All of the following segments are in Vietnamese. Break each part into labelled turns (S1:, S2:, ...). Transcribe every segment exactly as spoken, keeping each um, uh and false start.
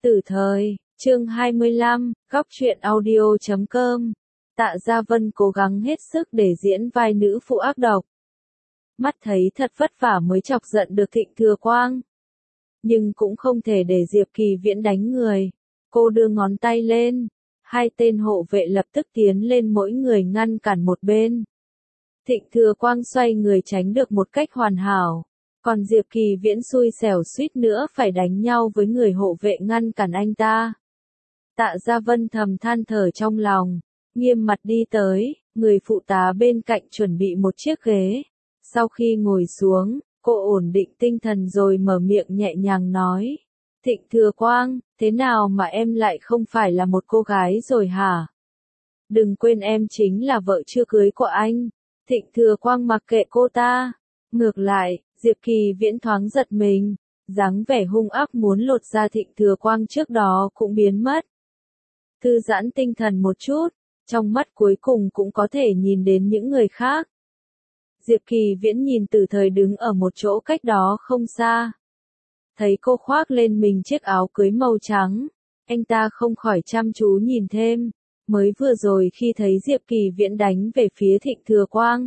S1: Tử thời, chương hai mươi lăm, góc truyện audio chấm com. Tạ Gia Vân cố gắng hết sức để diễn vai nữ phụ ác độc. Mắt thấy thật vất vả mới chọc giận được Thịnh Thừa Quang. Nhưng cũng không thể để Diệp Kỳ Viễn đánh người. Cô đưa ngón tay lên. Hai tên hộ vệ lập tức tiến lên mỗi người ngăn cản một bên. Thịnh Thừa Quang xoay người tránh được một cách hoàn hảo. Còn Diệp Kỳ Viễn xui xẻo suýt nữa phải đánh nhau với người hộ vệ ngăn cản anh ta. Tạ Gia Vân thầm than thở trong lòng, nghiêm mặt đi tới, người phụ tá bên cạnh chuẩn bị một chiếc ghế. Sau khi ngồi xuống, cô ổn định tinh thần rồi mở miệng nhẹ nhàng nói. Thịnh Thừa Quang, thế nào mà em lại không phải là một cô gái rồi hả? Đừng quên em chính là vợ chưa cưới của anh. Thịnh Thừa Quang mặc kệ cô ta. Ngược lại, Diệp Kỳ Viễn thoáng giật mình, dáng vẻ hung ác muốn lột da Thịnh Thừa Quang trước đó cũng biến mất. Thư giãn tinh thần một chút, trong mắt cuối cùng cũng có thể nhìn đến những người khác. Diệp Kỳ Viễn nhìn Tử Thời đứng ở một chỗ cách đó không xa. Thấy cô khoác lên mình chiếc áo cưới màu trắng, anh ta không khỏi chăm chú nhìn thêm, mới vừa rồi khi thấy Diệp Kỳ Viễn đánh về phía Thịnh Thừa Quang.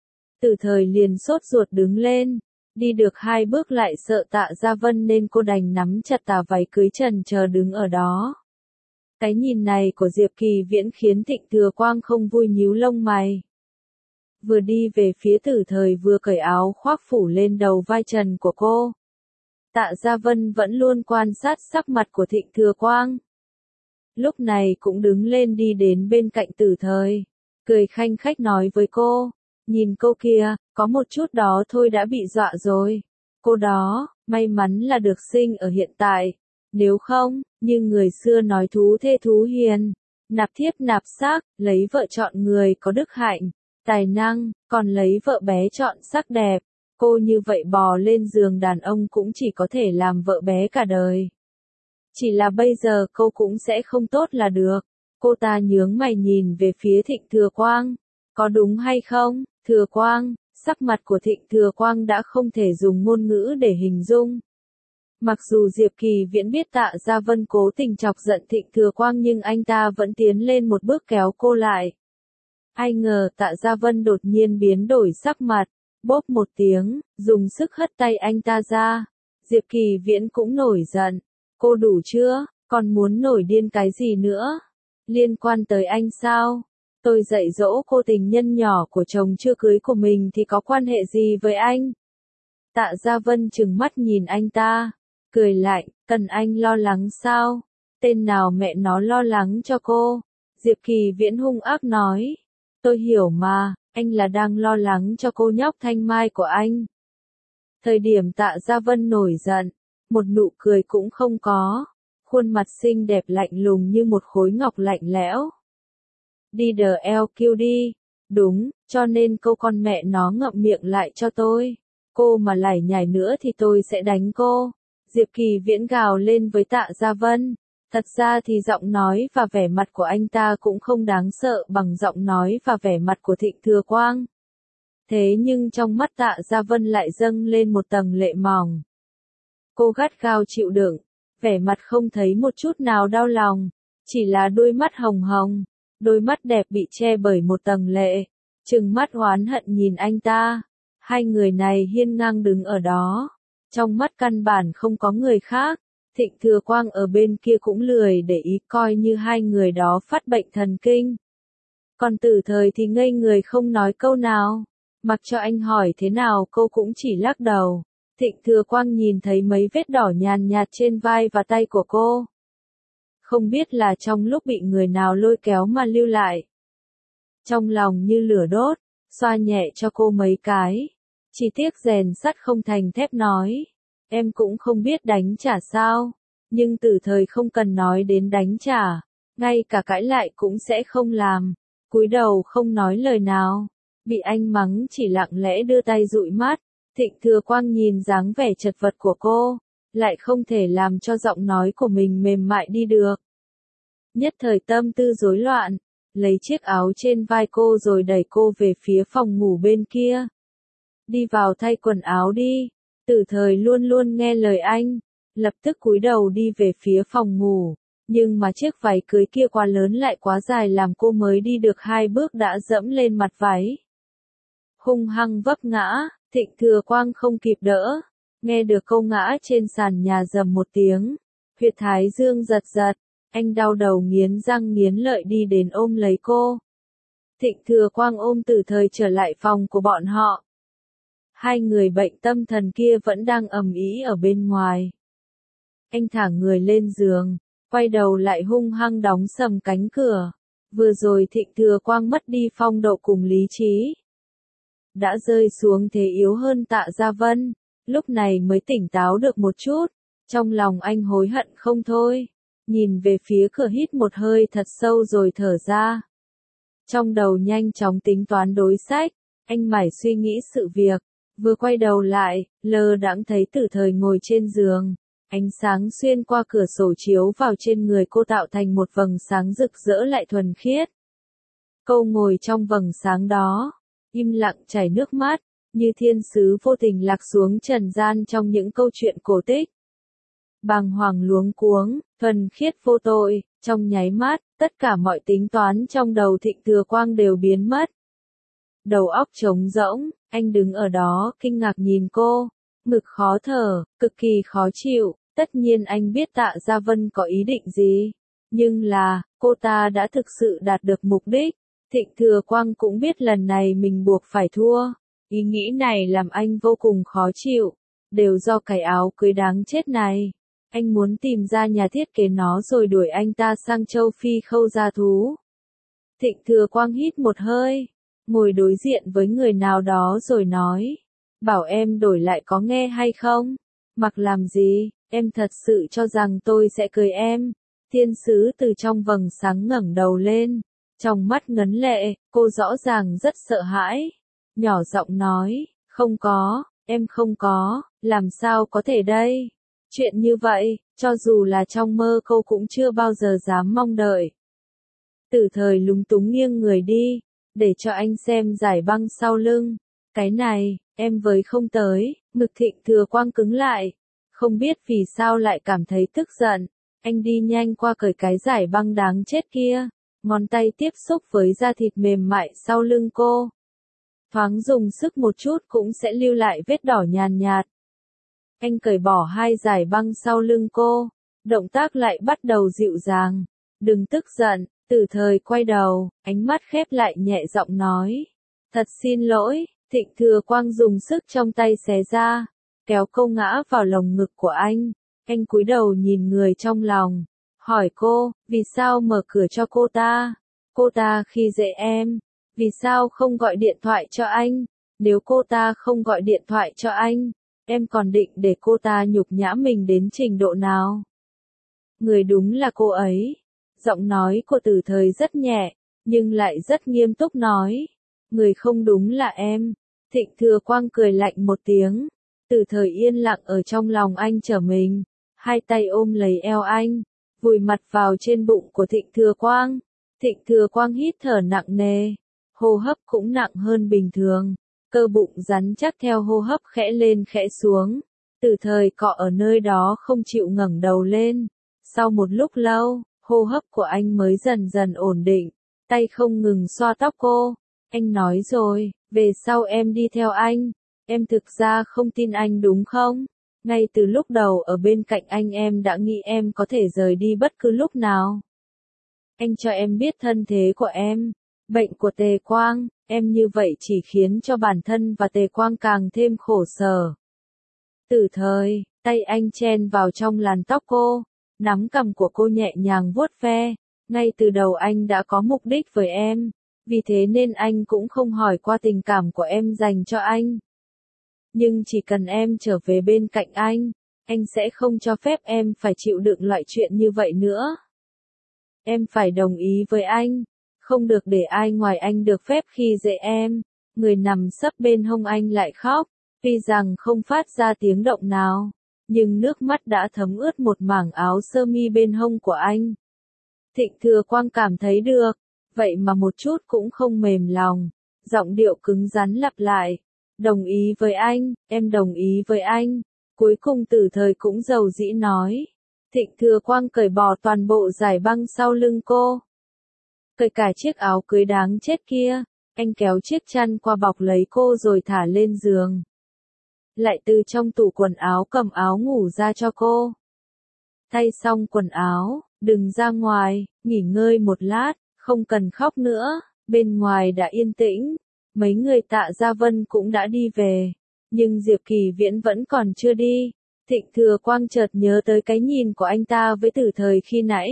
S1: Tử Thời liền sốt ruột đứng lên, đi được hai bước lại sợ Tạ Gia Vân nên cô đành nắm chặt tà váy cưới trần chờ đứng ở đó. Cái nhìn này của Diệp Kỳ Viễn khiến Thịnh Thừa Quang không vui nhíu lông mày. Vừa đi về phía Tử Thời vừa cởi áo khoác phủ lên đầu vai trần của cô. Tạ Gia Vân vẫn luôn quan sát sắc mặt của Thịnh Thừa Quang. Lúc này cũng đứng lên đi đến bên cạnh Tử Thời, cười khanh khách nói với cô. Nhìn cô kia, có một chút đó thôi đã bị dọa rồi. Cô đó, may mắn là được sinh ở hiện tại. Nếu không, như người xưa nói thú thê thú hiền, nạp thiếp nạp xác, lấy vợ chọn người có đức hạnh, tài năng, còn lấy vợ bé chọn sắc đẹp. Cô như vậy bò lên giường đàn ông cũng chỉ có thể làm vợ bé cả đời. Chỉ là bây giờ cô cũng sẽ không tốt là được. Cô ta nhướng mày nhìn về phía Thịnh Thừa Quang. Có đúng hay không, Thừa Quang? Sắc mặt của Thịnh Thừa Quang đã không thể dùng ngôn ngữ để hình dung. Mặc dù Diệp Kỳ Viễn biết Tạ Gia Vân cố tình chọc giận Thịnh Thừa Quang nhưng anh ta vẫn tiến lên một bước kéo cô lại. Ai ngờ Tạ Gia Vân đột nhiên biến đổi sắc mặt, bốp một tiếng, dùng sức hất tay anh ta ra. Diệp Kỳ Viễn cũng nổi giận. Cô đủ chưa, còn muốn nổi điên cái gì nữa? Liên quan tới anh sao? Tôi dạy dỗ cô tình nhân nhỏ của chồng chưa cưới của mình thì có quan hệ gì với anh? Tạ Gia Vân trừng mắt nhìn anh ta, cười lạnh, cần anh lo lắng sao? Tên nào mẹ nó lo lắng cho cô? Diệp Kỳ Viễn hung ác nói. Tôi hiểu mà, anh là đang lo lắng cho cô nhóc Thanh Mai của anh. Thời điểm Tạ Gia Vân nổi giận, một nụ cười cũng không có, khuôn mặt xinh đẹp lạnh lùng như một khối ngọc lạnh lẽo. Đi đờ eo kêu đi, đúng, cho nên câu con mẹ nó ngậm miệng lại cho tôi. Cô mà lải nhải nữa thì tôi sẽ đánh cô. Diệp Kỳ Viễn gào lên với Tạ Gia Vân. Thật ra thì giọng nói và vẻ mặt của anh ta cũng không đáng sợ bằng giọng nói và vẻ mặt của Thịnh Thừa Quang. Thế nhưng trong mắt Tạ Gia Vân lại dâng lên một tầng lệ mỏng. Cô gắt gao chịu đựng, vẻ mặt không thấy một chút nào đau lòng, chỉ là đôi mắt hồng hồng, đôi mắt đẹp bị che bởi một tầng lệ, trừng mắt oán hận nhìn anh ta. Hai người này hiên ngang đứng ở đó, trong mắt căn bản không có người khác. Thịnh Thừa Quang ở bên kia cũng lười để ý, coi như hai người đó phát bệnh thần kinh. Còn Tử Thời thì ngây người không nói câu nào, mặc cho anh hỏi thế nào cô cũng chỉ lắc đầu. Thịnh Thừa Quang nhìn thấy mấy vết đỏ nhàn nhạt trên vai và tay của cô. Không biết là trong lúc bị người nào lôi kéo mà lưu lại. Trong lòng như lửa đốt, xoa nhẹ cho cô mấy cái. Chỉ tiếc rèn sắt không thành thép nói. Em cũng không biết đánh trả sao. Nhưng Tử Thời không cần nói đến đánh trả. Ngay cả cãi lại cũng sẽ không làm. Cúi đầu không nói lời nào. Bị anh mắng chỉ lặng lẽ đưa tay dụi mắt. Thịnh Thừa Quang nhìn dáng vẻ chật vật của cô, lại không thể làm cho giọng nói của mình mềm mại đi được. Nhất thời tâm tư rối loạn, lấy chiếc áo trên vai cô rồi đẩy cô về phía phòng ngủ bên kia. Đi vào thay quần áo đi, Tử Thời luôn luôn nghe lời anh, lập tức cúi đầu đi về phía phòng ngủ, nhưng mà chiếc váy cưới kia quá lớn lại quá dài làm cô mới đi được hai bước đã dẫm lên mặt váy. Hung hăng vấp ngã, Thịnh Thừa Quang không kịp đỡ, nghe được câu ngã trên sàn nhà rầm một tiếng, huyệt thái dương giật giật, anh đau đầu nghiến răng nghiến lợi đi đến ôm lấy cô. Thịnh Thừa Quang ôm Tử Thời trở lại phòng của bọn họ. Hai người bệnh tâm thần kia vẫn đang ầm ĩ ở bên ngoài. Anh thả người lên giường, quay đầu lại hung hăng đóng sầm cánh cửa. Vừa rồi Thịnh Thừa Quang mất đi phong độ cùng lý trí, đã rơi xuống thế yếu hơn Tạ Gia Vân, lúc này mới tỉnh táo được một chút. Trong lòng anh hối hận không thôi, nhìn về phía cửa hít một hơi thật sâu rồi thở ra. Trong đầu nhanh chóng tính toán đối sách, anh mải suy nghĩ sự việc, vừa quay đầu lại, lơ đãng thấy Tử Thời ngồi trên giường, ánh sáng xuyên qua cửa sổ chiếu vào trên người cô tạo thành một vầng sáng rực rỡ lại thuần khiết. Cô ngồi trong vầng sáng đó, im lặng chảy nước mắt, như thiên sứ vô tình lạc xuống trần gian trong những câu chuyện cổ tích. Bàng hoàng luống cuống, thuần khiết vô tội, trong nháy mắt, tất cả mọi tính toán trong đầu Thịnh Thừa Quang đều biến mất. Đầu óc trống rỗng, anh đứng ở đó kinh ngạc nhìn cô, ngực khó thở, cực kỳ khó chịu, tất nhiên anh biết Tạ Gia Vân có ý định gì, nhưng là, cô ta đã thực sự đạt được mục đích. Thịnh Thừa Quang cũng biết lần này mình buộc phải thua, ý nghĩ này làm anh vô cùng khó chịu, đều do cái áo cưới đáng chết này. Anh muốn tìm ra nhà thiết kế nó rồi đuổi anh ta sang châu Phi khâu gia thú. Thịnh Thừa Quang hít một hơi, ngồi đối diện với người nào đó rồi nói, bảo em đổi lại có nghe hay không? Mặc làm gì, em thật sự cho rằng tôi sẽ cười em? Thiên sứ từ trong vầng sáng ngẩng đầu lên, trong mắt ngấn lệ, cô rõ ràng rất sợ hãi, nhỏ giọng nói, không có, em không có, làm sao có thể đây? Chuyện như vậy, cho dù là trong mơ cô cũng chưa bao giờ dám mong đợi. Tử Thời lúng túng nghiêng người đi, để cho anh xem giải băng sau lưng. Cái này, em với không tới, ngực Thịnh Thừa Quang cứng lại. Không biết vì sao lại cảm thấy tức giận, anh đi nhanh qua cởi cái giải băng đáng chết kia, ngón tay tiếp xúc với da thịt mềm mại sau lưng cô. Thoáng dùng sức một chút cũng sẽ lưu lại vết đỏ nhàn nhạt. Anh cởi bỏ hai giải băng sau lưng cô, động tác lại bắt đầu dịu dàng. Đừng tức giận, Tử Thời quay đầu, ánh mắt khép lại nhẹ giọng nói. Thật xin lỗi, Thịnh Thừa Quang dùng sức trong tay xé ra, kéo cô ngã vào lồng ngực của anh. Anh cúi đầu nhìn người trong lòng, hỏi cô, vì sao mở cửa cho cô ta? Cô ta khi dễ em, vì sao không gọi điện thoại cho anh? Nếu cô ta không gọi điện thoại cho anh, em còn định để cô ta nhục nhã mình đến trình độ nào? Người đúng là cô ấy. Giọng nói của Tử Thời rất nhẹ, nhưng lại rất nghiêm túc nói. Người không đúng là em. Thịnh Thừa Quang cười lạnh một tiếng. Tử Thời yên lặng ở trong lòng anh trở mình, hai tay ôm lấy eo anh, vùi mặt vào trên bụng của Thịnh Thừa Quang. Thịnh Thừa Quang hít thở nặng nề, hô hấp cũng nặng hơn bình thường, cơ bụng rắn chắc theo hô hấp khẽ lên khẽ xuống. Tử Thời cọ ở nơi đó không chịu ngẩng đầu lên. Sau một lúc lâu, hô hấp của anh mới dần dần ổn định, tay không ngừng xoa tóc cô. Anh nói rồi, về sau em đi theo anh. Em thực ra không tin anh đúng không? Ngay từ lúc đầu ở bên cạnh anh em đã nghĩ em có thể rời đi bất cứ lúc nào. Anh cho em biết thân thế của em, bệnh của Tề Quang, em như vậy chỉ khiến cho bản thân và Tề Quang càng thêm khổ sở. Tử Thời, tay anh chen vào trong làn tóc cô, nắm cằm của cô nhẹ nhàng vuốt ve. Ngay từ đầu anh đã có mục đích với em, vì thế nên anh cũng không hỏi qua tình cảm của em dành cho anh. Nhưng chỉ cần em trở về bên cạnh anh, anh sẽ không cho phép em phải chịu đựng loại chuyện như vậy nữa. Em phải đồng ý với anh, không được để ai ngoài anh được phép khi dễ em. Người nằm sấp bên hông anh lại khóc, tuy rằng không phát ra tiếng động nào, nhưng nước mắt đã thấm ướt một mảng áo sơ mi bên hông của anh. Thịnh Thừa Quang cảm thấy được, vậy mà một chút cũng không mềm lòng, giọng điệu cứng rắn lặp lại. Đồng ý với anh, em đồng ý với anh, Cuối cùng Tử Thời cũng dầu dĩ nói. Thịnh Thừa Quang cởi bỏ toàn bộ giải băng sau lưng cô. Cởi cả chiếc áo cưới đáng chết kia, anh kéo chiếc chăn qua bọc lấy cô rồi thả lên giường. Lại từ trong tủ quần áo cầm áo ngủ ra cho cô. Thay xong quần áo, đừng ra ngoài, nghỉ ngơi một lát, không cần khóc nữa, bên ngoài đã yên tĩnh. Mấy người Tạ Gia Vân cũng đã đi về, nhưng Diệp Kỳ Viễn vẫn còn chưa đi. Thịnh Thừa Quang chợt nhớ tới cái nhìn của anh ta với Tử Thời khi nãy.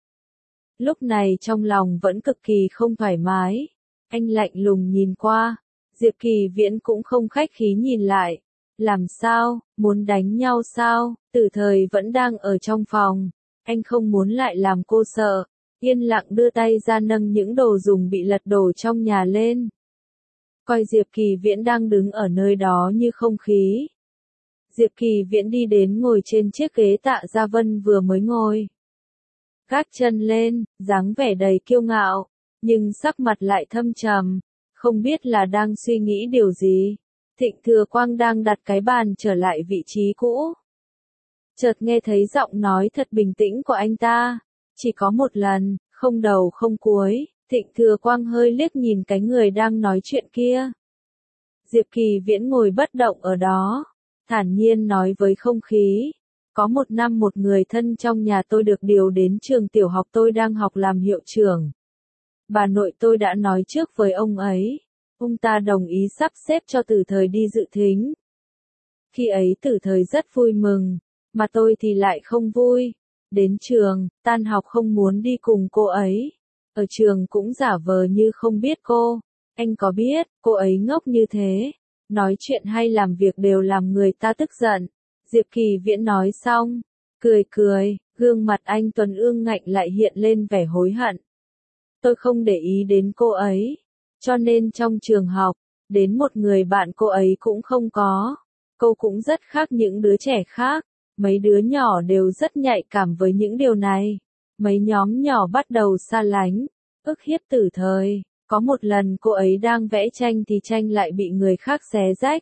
S1: Lúc này trong lòng vẫn cực kỳ không thoải mái. Anh lạnh lùng nhìn qua, Diệp Kỳ Viễn cũng không khách khí nhìn lại. Làm sao, muốn đánh nhau sao? Tử Thời vẫn đang ở trong phòng, anh không muốn lại làm cô sợ. Yên lặng đưa tay ra nâng những đồ dùng bị lật đổ trong nhà lên. Coi Diệp Kỳ Viễn đang đứng ở nơi đó như không khí. Diệp Kỳ Viễn đi đến ngồi trên chiếc ghế Tạ Gia Vân vừa mới ngồi. Gác chân lên, dáng vẻ đầy kiêu ngạo, nhưng sắc mặt lại thâm trầm, không biết là đang suy nghĩ điều gì. Thịnh Thừa Quang đang đặt cái bàn trở lại vị trí cũ. Chợt nghe thấy giọng nói thật bình tĩnh của anh ta, chỉ có một lần, không đầu không cuối. Thịnh Thừa Quang hơi liếc nhìn cái người đang nói chuyện kia. Diệp Kỳ Viễn ngồi bất động ở đó, thản nhiên nói với không khí. Có một năm một người thân trong nhà tôi được điều đến trường tiểu học tôi đang học làm hiệu trưởng. Bà nội tôi đã nói trước với ông ấy. Ông ta đồng ý sắp xếp cho Tử Thời đi dự thính. Khi ấy Tử Thời rất vui mừng, mà tôi thì lại không vui. Đến trường, tan học không muốn đi cùng cô ấy. Ở trường cũng giả vờ như không biết cô. Anh có biết, cô ấy ngốc như thế. Nói chuyện hay làm việc đều làm người ta tức giận. Diệp Kỳ Viễn nói xong, cười cười, gương mặt anh Tuấn ương ngạnh lại hiện lên vẻ hối hận. Tôi không để ý đến cô ấy, cho nên trong trường học, đến một người bạn cô ấy cũng không có. Cô cũng rất khác những đứa trẻ khác, mấy đứa nhỏ đều rất nhạy cảm với những điều này. Mấy nhóm nhỏ bắt đầu xa lánh, ức hiếp Tử Thời. Có một lần cô ấy đang vẽ tranh thì tranh lại bị người khác xé rách.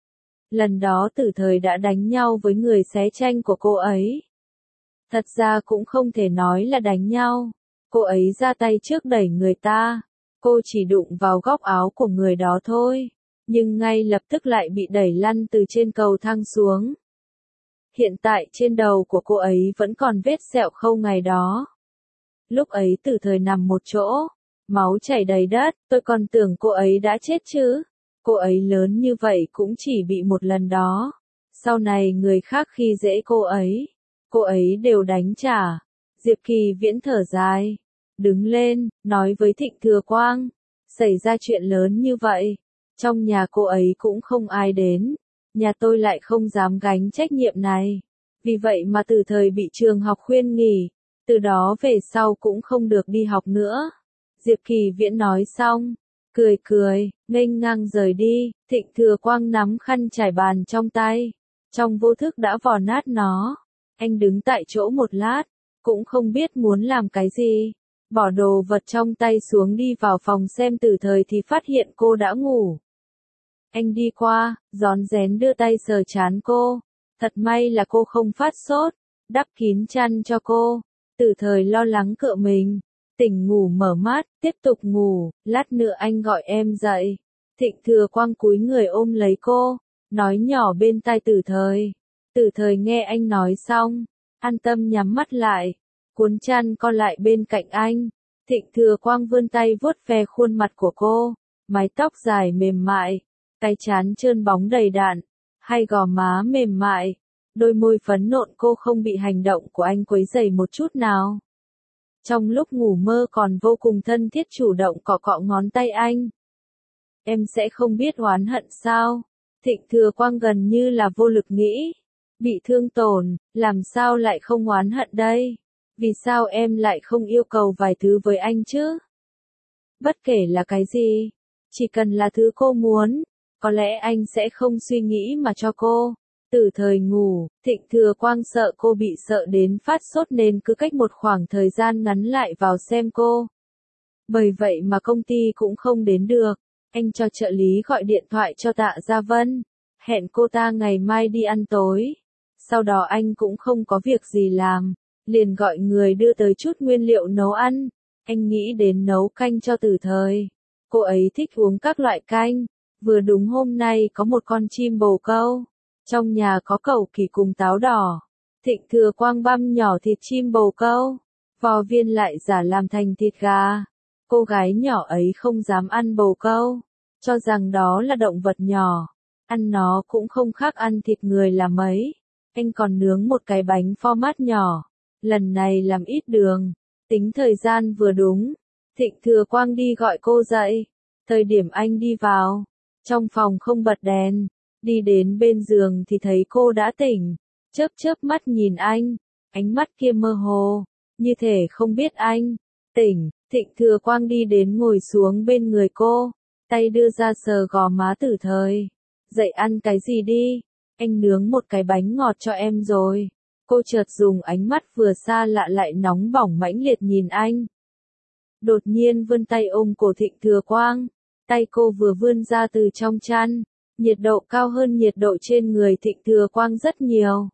S1: Lần đó Tử Thời đã đánh nhau với người xé tranh của cô ấy. Thật ra cũng không thể nói là đánh nhau. Cô ấy ra tay trước đẩy người ta. Cô chỉ đụng vào góc áo của người đó thôi. Nhưng ngay lập tức lại bị đẩy lăn từ trên cầu thang xuống. Hiện tại trên đầu của cô ấy vẫn còn vết sẹo khâu ngày đó. Lúc ấy Tử Thời nằm một chỗ, máu chảy đầy đất, tôi còn tưởng cô ấy đã chết chứ. Cô ấy lớn như vậy cũng chỉ bị một lần đó. Sau này người khác khi dễ cô ấy, cô ấy đều đánh trả. Diệp Kỳ Viễn thở dài, đứng lên, nói với Thịnh Thừa Quang, xảy ra chuyện lớn như vậy, trong nhà cô ấy cũng không ai đến, nhà tôi lại không dám gánh trách nhiệm này. Vì vậy mà Tử Thời bị trường học khuyên nghỉ, từ đó về sau cũng không được đi học nữa. Diệp Kỳ Viễn nói xong, cười cười, nghênh ngang rời đi. Thịnh Thừa Quang nắm khăn trải bàn trong tay, trong vô thức đã vò nát nó. Anh đứng tại chỗ một lát, cũng không biết muốn làm cái gì. Bỏ đồ vật trong tay xuống đi vào phòng xem Tử Thời thì phát hiện cô đã ngủ. Anh đi qua, rón rén đưa tay sờ trán cô. Thật may là cô không phát sốt, đắp kín chăn cho cô. Tử Thời lo lắng cựa mình. Tỉnh ngủ mở mắt, tiếp tục ngủ, lát nữa anh gọi em dậy. Thịnh Thừa Quang cúi người ôm lấy cô, nói nhỏ bên tai Tử Thời. Tử Thời nghe anh nói xong, an tâm nhắm mắt lại, cuốn chăn co lại bên cạnh anh. Thịnh Thừa Quang vươn tay vuốt ve khuôn mặt của cô, mái tóc dài mềm mại, cái trán trơn bóng đầy đặn, hai gò má mềm mại, đôi môi phấn nộn cô không bị hành động của anh quấy rầy một chút nào. Trong lúc ngủ mơ còn vô cùng thân thiết chủ động cọ cọ ngón tay anh. Em sẽ không biết oán hận sao? Thịnh Thừa Quang gần như là vô lực nghĩ. Bị thương tổn, làm sao lại không oán hận đây? Vì sao em lại không yêu cầu vài thứ với anh chứ? Bất kể là cái gì, chỉ cần là thứ cô muốn, có lẽ anh sẽ không suy nghĩ mà cho cô. Tử Thời ngủ, Thịnh Thừa Quang sợ cô bị sợ đến phát sốt nên cứ cách một khoảng thời gian ngắn lại vào xem cô. Bởi vậy mà công ty cũng không đến được, anh cho trợ lý gọi điện thoại cho Tạ Gia Vân, hẹn cô ta ngày mai đi ăn tối. Sau đó anh cũng không có việc gì làm, liền gọi người đưa tới chút nguyên liệu nấu ăn. Anh nghĩ đến nấu canh cho Tử Thời. Cô ấy thích uống các loại canh. Vừa đúng hôm nay có một con chim bồ câu. Trong nhà có cẩu kỳ cùng táo đỏ. Thịnh Thừa Quang băm nhỏ thịt chim bồ câu. Vò viên lại giả làm thành thịt gà. Cô gái nhỏ ấy không dám ăn bồ câu. Cho rằng đó là động vật nhỏ. Ăn nó cũng không khác ăn thịt người là mấy. Anh còn nướng một cái bánh format nhỏ. Lần này làm ít đường. Tính thời gian vừa đúng. Thịnh Thừa Quang đi gọi cô dậy. Thời điểm anh đi vào. Trong phòng không bật đèn. Đi đến bên giường thì thấy cô đã tỉnh. Chớp chớp mắt nhìn anh. Ánh mắt kia mơ hồ. Như thể không biết anh. Tỉnh. Thịnh Thừa Quang đi đến ngồi xuống bên người cô. Tay đưa ra sờ gò má Tử Thời. Dậy ăn cái gì đi. Anh nướng một cái bánh ngọt cho em rồi. Cô chợt dùng ánh mắt vừa xa lạ lại nóng bỏng mãnh liệt nhìn anh. Đột nhiên vươn tay ôm cổ Thịnh Thừa Quang. Tay cô vừa vươn ra từ trong chăn. Nhiệt độ cao hơn nhiệt độ trên người Thịnh Thừa Quang rất nhiều.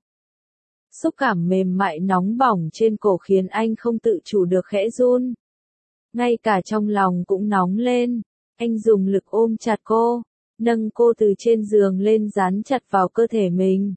S1: Xúc cảm mềm mại nóng bỏng trên cổ khiến anh không tự chủ được khẽ run. Ngay cả trong lòng cũng nóng lên. Anh dùng lực ôm chặt cô. Nâng cô từ trên giường lên dán chặt vào cơ thể mình.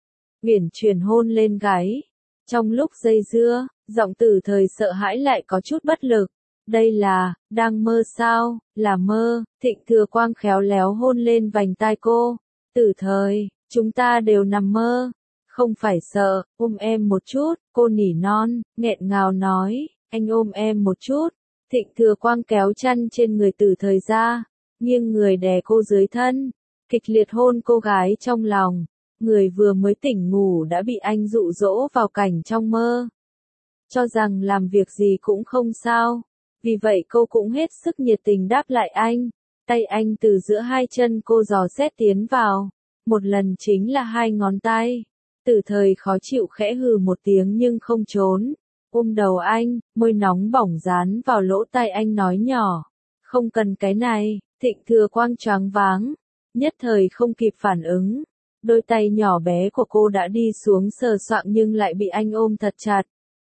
S1: Uyển chuyển hôn lên gáy. Trong lúc dây dưa, giọng Tử Thời sợ hãi lại có chút bất lực. Đây là, đang mơ sao, là mơ. Thịnh Thừa Quang khéo léo hôn lên vành tai cô. Tử Thời, chúng ta đều nằm mơ. Không phải sợ, ôm em một chút, cô nỉ non, nghẹn ngào nói, anh ôm em một chút. Thịnh Thừa Quang kéo chăn trên người Tử Thời ra, nghiêng người đè cô dưới thân, kịch liệt hôn cô gái trong lòng. Người vừa mới tỉnh ngủ đã bị anh dụ dỗ vào cảnh trong mơ. Cho rằng làm việc gì cũng không sao. Vì vậy cô cũng hết sức nhiệt tình đáp lại anh. Tay anh từ giữa hai chân cô dò xét tiến vào. Một lần chính là hai ngón tay. Tử Thời khó chịu khẽ hừ một tiếng nhưng không trốn. Ôm đầu anh, môi nóng bỏng dán vào lỗ tai anh nói nhỏ. Không cần cái này. Thịnh Thừa Quang choáng váng. Nhất thời không kịp phản ứng. Đôi tay nhỏ bé của cô đã đi xuống sờ soạng nhưng lại bị anh ôm thật chặt.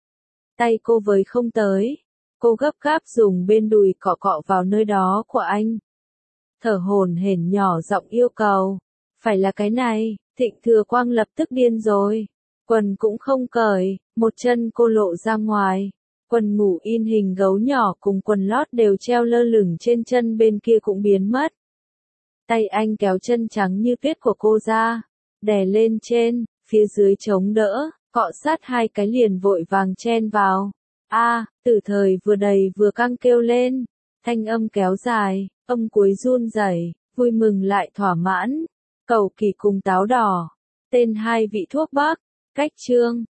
S1: Tay cô với không tới. Cô gấp gáp dùng bên đùi cọ cọ vào nơi đó của anh. Thở hổn hển nhỏ giọng yêu cầu. Phải là cái này. Thịnh Thừa Quang lập tức điên rồi. Quần cũng không cởi. Một chân cô lộ ra ngoài. Quần ngủ in hình gấu nhỏ cùng quần lót đều treo lơ lửng trên chân bên kia cũng biến mất. Tay anh kéo chân trắng như tuyết của cô ra. Đè lên trên. Phía dưới chống đỡ. Cọ sát hai cái liền vội vàng chen vào. A, à, Tử Thời vừa đầy vừa căng kêu lên. Thanh âm kéo dài, âm cuối run rẩy, vui mừng lại thỏa mãn. Cẩu kỳ cùng táo đỏ. Tên hai vị thuốc bắc. Cách chương.